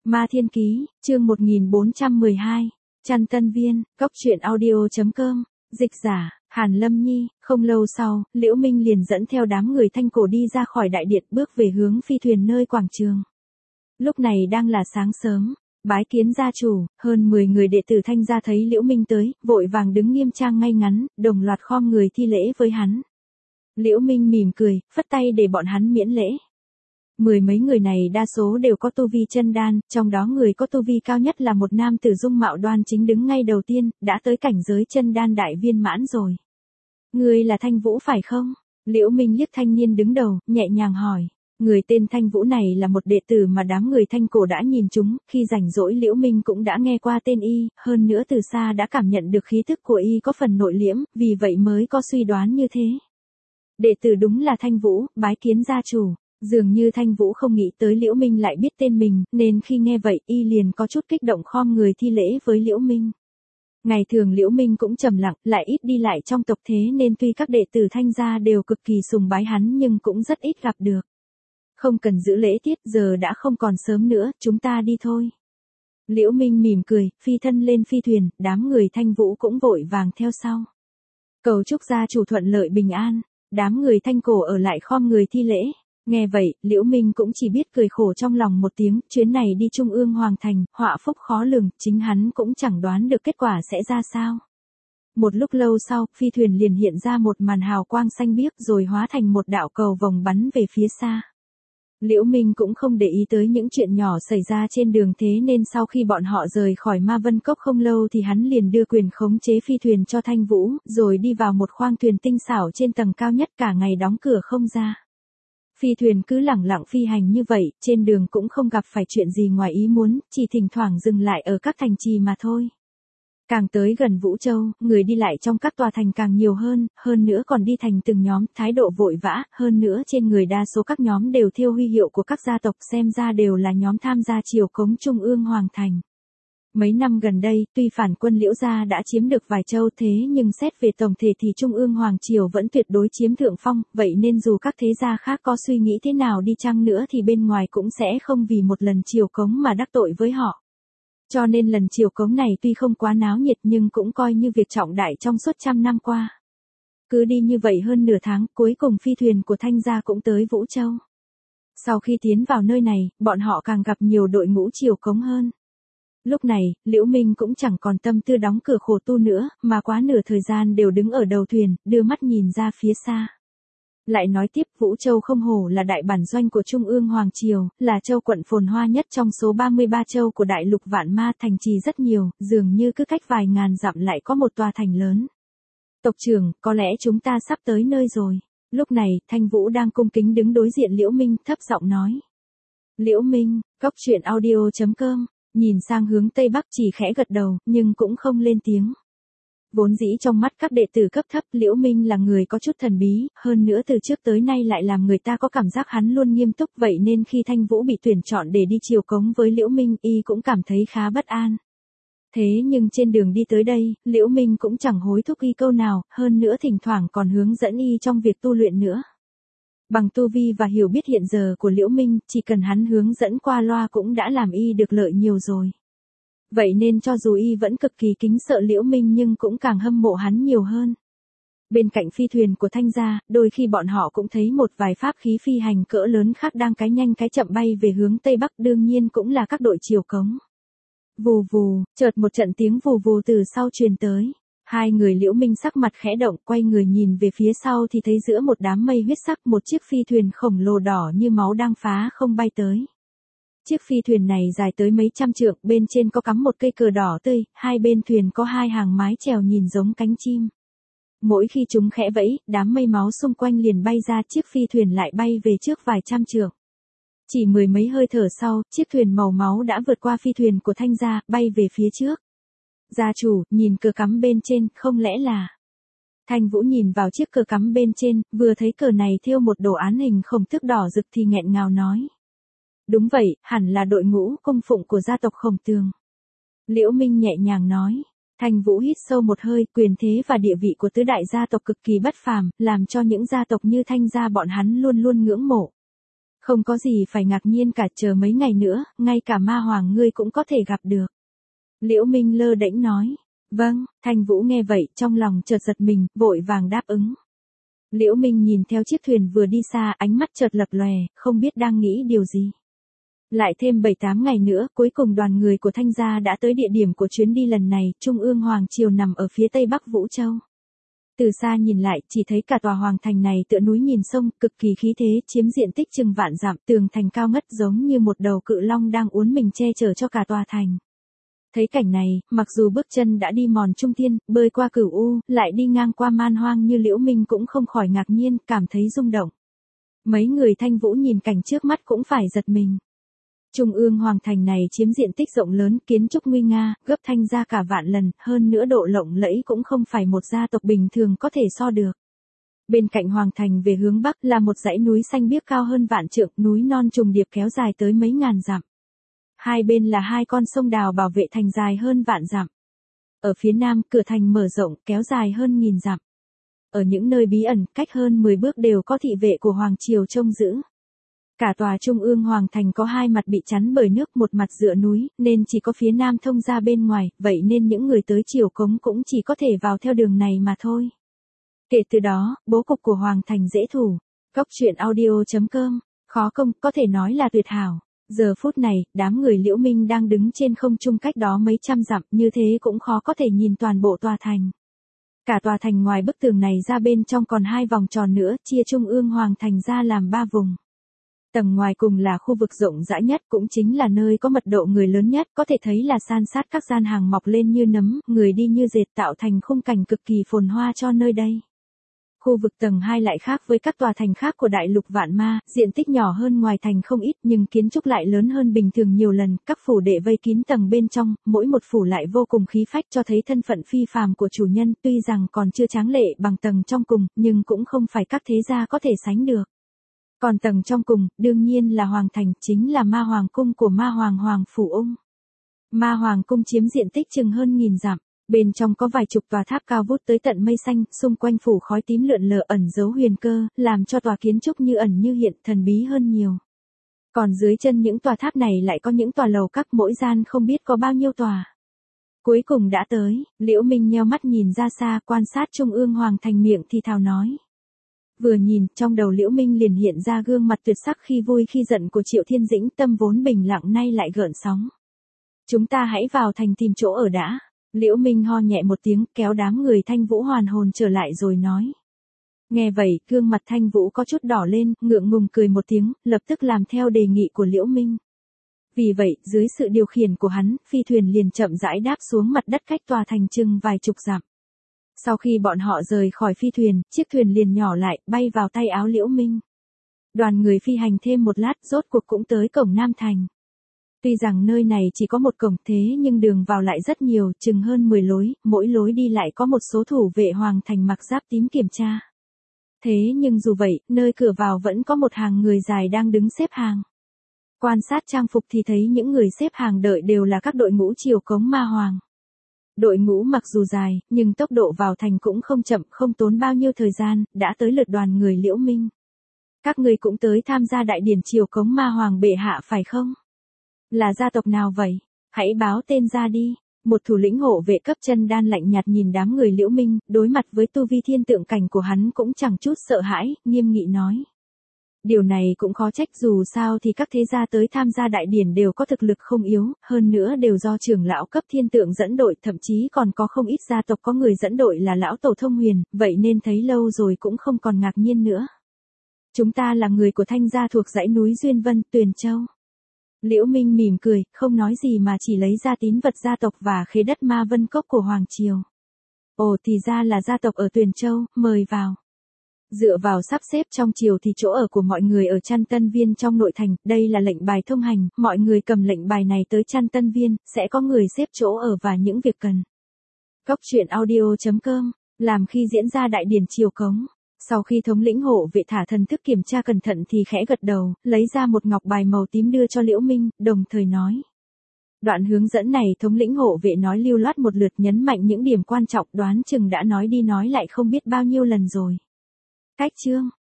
Ma Thiên Ký, chương 1412, Chăn Tân Viên, Cốc truyện audio.com, dịch giả, Hàn Lâm Nhi. Không lâu sau, Liễu Minh liền dẫn theo đám người Thanh Cổ đi ra khỏi đại điện bước về hướng phi thuyền nơi quảng trường. Lúc này đang là sáng sớm, bái kiến gia chủ, hơn 10 người đệ tử Thanh gia thấy Liễu Minh tới, vội vàng đứng nghiêm trang ngay ngắn, đồng loạt khom người thi lễ với hắn. Liễu Minh mỉm cười, phất tay để bọn hắn miễn lễ. Mười mấy người này đa số đều có tu vi chân đan, trong đó người có tu vi cao nhất là một nam tử dung mạo đoan chính đứng ngay đầu tiên, đã tới cảnh giới chân đan đại viên mãn rồi. Người là Thanh Vũ phải không? Liễu Minh liếc thanh niên đứng đầu, nhẹ nhàng hỏi. Người tên Thanh Vũ này là một đệ tử mà đám người Thanh Cổ đã nhìn chúng, khi rảnh rỗi Liễu Minh cũng đã nghe qua tên y, hơn nữa từ xa đã cảm nhận được khí thức của y có phần nội liễm, vì vậy mới có suy đoán như thế. Đệ tử đúng là Thanh Vũ, bái kiến gia chủ. Dường như Thanh Vũ không nghĩ tới Liễu Minh lại biết tên mình, nên khi nghe vậy y liền có chút kích động khom người thi lễ với Liễu Minh. Ngày thường Liễu Minh cũng trầm lặng, lại ít đi lại trong tộc thế nên tuy các đệ tử Thanh gia đều cực kỳ sùng bái hắn nhưng cũng rất ít gặp được. Không cần giữ lễ tiết, giờ đã không còn sớm nữa, chúng ta đi thôi. Liễu Minh mỉm cười, phi thân lên phi thuyền, đám người Thanh Vũ cũng vội vàng theo sau. Cầu chúc gia chủ thuận lợi bình an, đám người Thanh Cổ ở lại khom người thi lễ. Nghe vậy, Liễu Minh cũng chỉ biết cười khổ trong lòng một tiếng, chuyến này đi Trung Ương Hoàng Thành, họa phúc khó lường, chính hắn cũng chẳng đoán được kết quả sẽ ra sao. Một lúc lâu sau, phi thuyền liền hiện ra một màn hào quang xanh biếc rồi hóa thành một đạo cầu vòng bắn về phía xa. Liễu Minh cũng không để ý tới những chuyện nhỏ xảy ra trên đường thế nên sau khi bọn họ rời khỏi Ma Vân Cốc không lâu thì hắn liền đưa quyền khống chế phi thuyền cho Thanh Vũ, rồi đi vào một khoang thuyền tinh xảo trên tầng cao nhất cả ngày đóng cửa không ra. Phi thuyền cứ lẳng lặng phi hành như vậy, trên đường cũng không gặp phải chuyện gì ngoài ý muốn, chỉ thỉnh thoảng dừng lại ở các thành trì mà thôi. Càng tới gần Vũ Châu, người đi lại trong các tòa thành càng nhiều hơn nữa còn đi thành từng nhóm, thái độ vội vã, hơn nữa trên người đa số các nhóm đều thêu huy hiệu của các gia tộc xem ra đều là nhóm tham gia triều cống Trung Ương Hoàng Thành. Mấy năm gần đây, tuy phản quân Liễu gia đã chiếm được vài châu thế nhưng xét về tổng thể thì Trung Ương Hoàng Triều vẫn tuyệt đối chiếm thượng phong, vậy nên dù các thế gia khác có suy nghĩ thế nào đi chăng nữa thì bên ngoài cũng sẽ không vì một lần triều cống mà đắc tội với họ. Cho nên lần triều cống này tuy không quá náo nhiệt nhưng cũng coi như việc trọng đại trong suốt trăm năm qua. Cứ đi như vậy hơn nửa tháng, cuối cùng phi thuyền của Thanh gia cũng tới Vũ Châu. Sau khi tiến vào nơi này, bọn họ càng gặp nhiều đội ngũ triều cống hơn. Lúc này, Liễu Minh cũng chẳng còn tâm tư đóng cửa khổ tu nữa, mà quá nửa thời gian đều đứng ở đầu thuyền, đưa mắt nhìn ra phía xa. Lại nói tiếp, Vũ Châu không hổ là đại bản doanh của Trung Ương Hoàng Triều, là châu quận phồn hoa nhất trong số 33 châu của đại lục Vạn Ma, thành trì rất nhiều, dường như cứ cách vài ngàn dặm lại có một tòa thành lớn. Tộc trưởng, có lẽ chúng ta sắp tới nơi rồi. Lúc này, Thanh Vũ đang cung kính đứng đối diện Liễu Minh, thấp giọng nói. Liễu Minh, Cốc truyện audio.com. Nhìn sang hướng Tây Bắc chỉ khẽ gật đầu, nhưng cũng không lên tiếng. Vốn dĩ trong mắt các đệ tử cấp thấp, Liễu Minh là người có chút thần bí, hơn nữa từ trước tới nay lại làm người ta có cảm giác hắn luôn nghiêm túc, vậy nên khi Thanh Vũ bị tuyển chọn để đi triều cống với Liễu Minh, y cũng cảm thấy khá bất an. Thế nhưng trên đường đi tới đây, Liễu Minh cũng chẳng hối thúc y câu nào, hơn nữa thỉnh thoảng còn hướng dẫn y trong việc tu luyện nữa. Bằng tu vi và hiểu biết hiện giờ của Liễu Minh, chỉ cần hắn hướng dẫn qua loa cũng đã làm y được lợi nhiều rồi. Vậy nên cho dù y vẫn cực kỳ kính sợ Liễu Minh nhưng cũng càng hâm mộ hắn nhiều hơn. Bên cạnh phi thuyền của Thanh gia, đôi khi bọn họ cũng thấy một vài pháp khí phi hành cỡ lớn khác đang cái nhanh cái chậm bay về hướng Tây Bắc, đương nhiên cũng là các đội triều cống. Vù vù, chợt một trận tiếng vù vù từ sau truyền tới. Hai người Liễu Minh sắc mặt khẽ động, quay người nhìn về phía sau thì thấy giữa một đám mây huyết sắc một chiếc phi thuyền khổng lồ đỏ như máu đang phá không bay tới. Chiếc phi thuyền này dài tới mấy trăm trượng, bên trên có cắm một cây cờ đỏ tươi, hai bên thuyền có hai hàng mái chèo nhìn giống cánh chim. Mỗi khi chúng khẽ vẫy, đám mây máu xung quanh liền bay ra, chiếc phi thuyền lại bay về trước vài trăm trượng. Chỉ mười mấy hơi thở sau, chiếc thuyền màu máu đã vượt qua phi thuyền của Thanh gia, bay về phía trước. Gia chủ, nhìn cờ cắm bên trên, không lẽ là... Thanh Vũ nhìn vào chiếc cờ cắm bên trên, vừa thấy cờ này thêu một đồ án hình khổng tước đỏ rực thì nghẹn ngào nói. Đúng vậy, hẳn là đội ngũ cung phụng của gia tộc Khổng Tường. Liễu Minh nhẹ nhàng nói. Thanh Vũ hít sâu một hơi, quyền thế và địa vị của tứ đại gia tộc cực kỳ bất phàm, làm cho những gia tộc như Thanh gia bọn hắn luôn luôn ngưỡng mộ. Không có gì phải ngạc nhiên cả, chờ mấy ngày nữa, ngay cả ma hoàng ngươi cũng có thể gặp được. Liễu Minh lơ đễnh nói. Vâng, Thanh Vũ nghe vậy, trong lòng chợt giật mình, vội vàng đáp ứng. Liễu Minh nhìn theo chiếc thuyền vừa đi xa, ánh mắt chợt lập lòe, không biết đang nghĩ điều gì. Lại thêm 7-8 ngày nữa, cuối cùng đoàn người của Thanh gia đã tới địa điểm của chuyến đi lần này, Trung ương Hoàng Triều nằm ở phía tây bắc Vũ Châu. Từ xa nhìn lại, chỉ thấy cả tòa hoàng thành này tựa núi nhìn sông, cực kỳ khí thế, chiếm diện tích chừng vạn dặm, tường thành cao ngất giống như một đầu cự long đang uốn mình che chở cho cả tòa thành. Thấy cảnh này, mặc dù bước chân đã đi mòn trung thiên, bơi qua Cửu U, lại đi ngang qua man hoang như Liễu Minh cũng không khỏi ngạc nhiên, cảm thấy rung động. Mấy người Thanh Vũ nhìn cảnh trước mắt cũng phải giật mình. Trung ương hoàng thành này chiếm diện tích rộng lớn, kiến trúc nguy nga, gấp Thanh gia cả vạn lần, hơn nữa độ lộng lẫy cũng không phải một gia tộc bình thường có thể so được. Bên cạnh hoàng thành về hướng bắc là một dãy núi xanh biếc cao hơn vạn trượng, núi non trùng điệp kéo dài tới mấy ngàn dặm. Hai bên là hai con sông đào bảo vệ thành dài hơn vạn dặm. Ở phía nam, cửa thành mở rộng, kéo dài hơn 1000 dặm. Ở những nơi bí ẩn, cách hơn 10 bước đều có thị vệ của Hoàng Triều trông giữ. Cả tòa Trung ương Hoàng Thành có hai mặt bị chắn bởi nước, một mặt dựa núi, nên chỉ có phía nam thông ra bên ngoài, vậy nên những người tới Triều Cống cũng chỉ có thể vào theo đường này mà thôi. Kể từ đó, bố cục của Hoàng Thành dễ thủ. Cóc truyện audio.com, khó công, có thể nói là tuyệt hảo. Giờ phút này, đám người Liễu Minh đang đứng trên không trung cách đó mấy trăm dặm, như thế cũng khó có thể nhìn toàn bộ tòa thành. Cả tòa thành ngoài bức tường này ra bên trong còn hai vòng tròn nữa, chia Trung ương Hoàng Thành ra làm 3 vùng. Tầng ngoài cùng là khu vực rộng rãi nhất, cũng chính là nơi có mật độ người lớn nhất, có thể thấy là san sát các gian hàng mọc lên như nấm, người đi như dệt, tạo thành khung cảnh cực kỳ phồn hoa cho nơi đây. Khu vực tầng 2 lại khác với các tòa thành khác của đại lục Vạn Ma, diện tích nhỏ hơn ngoài thành không ít nhưng kiến trúc lại lớn hơn bình thường nhiều lần, các phủ đệ vây kín tầng bên trong, mỗi một phủ lại vô cùng khí phách cho thấy thân phận phi phàm của chủ nhân, tuy rằng còn chưa tráng lệ bằng tầng trong cùng, nhưng cũng không phải các thế gia có thể sánh được. Còn tầng trong cùng, đương nhiên là Hoàng Thành, chính là Ma Hoàng Cung của Ma Hoàng Hoàng Phủ Ung. Ma Hoàng Cung chiếm diện tích chừng hơn 1000 dặm. Bên trong có vài chục tòa tháp cao vút tới tận mây xanh, xung quanh phủ khói tím lượn lờ ẩn giấu huyền cơ, làm cho tòa kiến trúc như ẩn như hiện, thần bí hơn nhiều. Còn dưới chân những tòa tháp này lại có những tòa lầu các, mỗi gian không biết có bao nhiêu tòa. Cuối cùng đã tới, Liễu Minh nheo mắt nhìn ra xa, quan sát Trung ương Hoàng Thành, miệng thì thào nói. Vừa nhìn, trong đầu Liễu Minh liền hiện ra gương mặt tuyệt sắc khi vui khi giận của Triệu Thiên Dĩnh, tâm vốn bình lặng nay lại gợn sóng. Chúng ta hãy vào thành tìm chỗ ở đã. Liễu Minh ho nhẹ một tiếng, kéo đám người Thanh Vũ hoàn hồn trở lại rồi nói. Nghe vậy, gương mặt Thanh Vũ có chút đỏ lên, ngượng ngùng cười một tiếng, lập tức làm theo đề nghị của Liễu Minh. Vì vậy, dưới sự điều khiển của hắn, phi thuyền liền chậm rãi đáp xuống mặt đất cách tòa thành chừng vài chục dặm. Sau khi bọn họ rời khỏi phi thuyền, chiếc thuyền liền nhỏ lại, bay vào tay áo Liễu Minh. Đoàn người phi hành thêm một lát, rốt cuộc cũng tới cổng Nam Thành. Tuy rằng nơi này chỉ có một cổng thế nhưng đường vào lại rất nhiều, chừng hơn 10 lối, mỗi lối đi lại có một số thủ vệ Hoàng Thành mặc giáp tím kiểm tra. Thế nhưng dù vậy, nơi cửa vào vẫn có một hàng người dài đang đứng xếp hàng. Quan sát trang phục thì thấy những người xếp hàng đợi đều là các đội ngũ Triều Cống Ma Hoàng. Đội ngũ mặc dù dài, nhưng tốc độ vào thành cũng không chậm, không tốn bao nhiêu thời gian, đã tới lượt đoàn người Liễu Minh. Các người cũng tới tham gia đại điển Triều Cống Ma Hoàng bệ hạ phải không? Là gia tộc nào vậy? Hãy báo tên ra đi. Một thủ lĩnh hộ vệ cấp chân đan lạnh nhạt nhìn đám người Liễu Minh, đối mặt với tu vi thiên tượng cảnh của hắn cũng chẳng chút sợ hãi, nghiêm nghị nói. Điều này cũng khó trách, dù sao thì các thế gia tới tham gia đại điển đều có thực lực không yếu, hơn nữa đều do trưởng lão cấp thiên tượng dẫn đội, thậm chí còn có không ít gia tộc có người dẫn đội là lão tổ thông huyền, vậy nên thấy lâu rồi cũng không còn ngạc nhiên nữa. Chúng ta là người của Thanh gia thuộc dãy núi Duyên Vân, Tuyền Châu. Liễu Minh mỉm cười, không nói gì mà chỉ lấy ra tín vật gia tộc và khế đất Ma Vân Cốc của Hoàng Triều. Ồ, thì ra là gia tộc ở Tuyền Châu, mời vào. Dựa vào sắp xếp trong triều thì chỗ ở của mọi người ở Trăn Tân Viên trong nội thành, đây là lệnh bài thông hành, mọi người cầm lệnh bài này tới Trăn Tân Viên, sẽ có người xếp chỗ ở và những việc cần. Cóc truyện audio.com, làm khi diễn ra đại điển Triều Cống. Sau khi thống lĩnh hộ vệ thả thần thức kiểm tra cẩn thận thì khẽ gật đầu, lấy ra một ngọc bài màu tím đưa cho Liễu Minh, đồng thời nói. Đoạn hướng dẫn này thống lĩnh hộ vệ nói lưu loát một lượt, nhấn mạnh những điểm quan trọng, đoán chừng đã nói đi nói lại không biết bao nhiêu lần rồi. Cách chương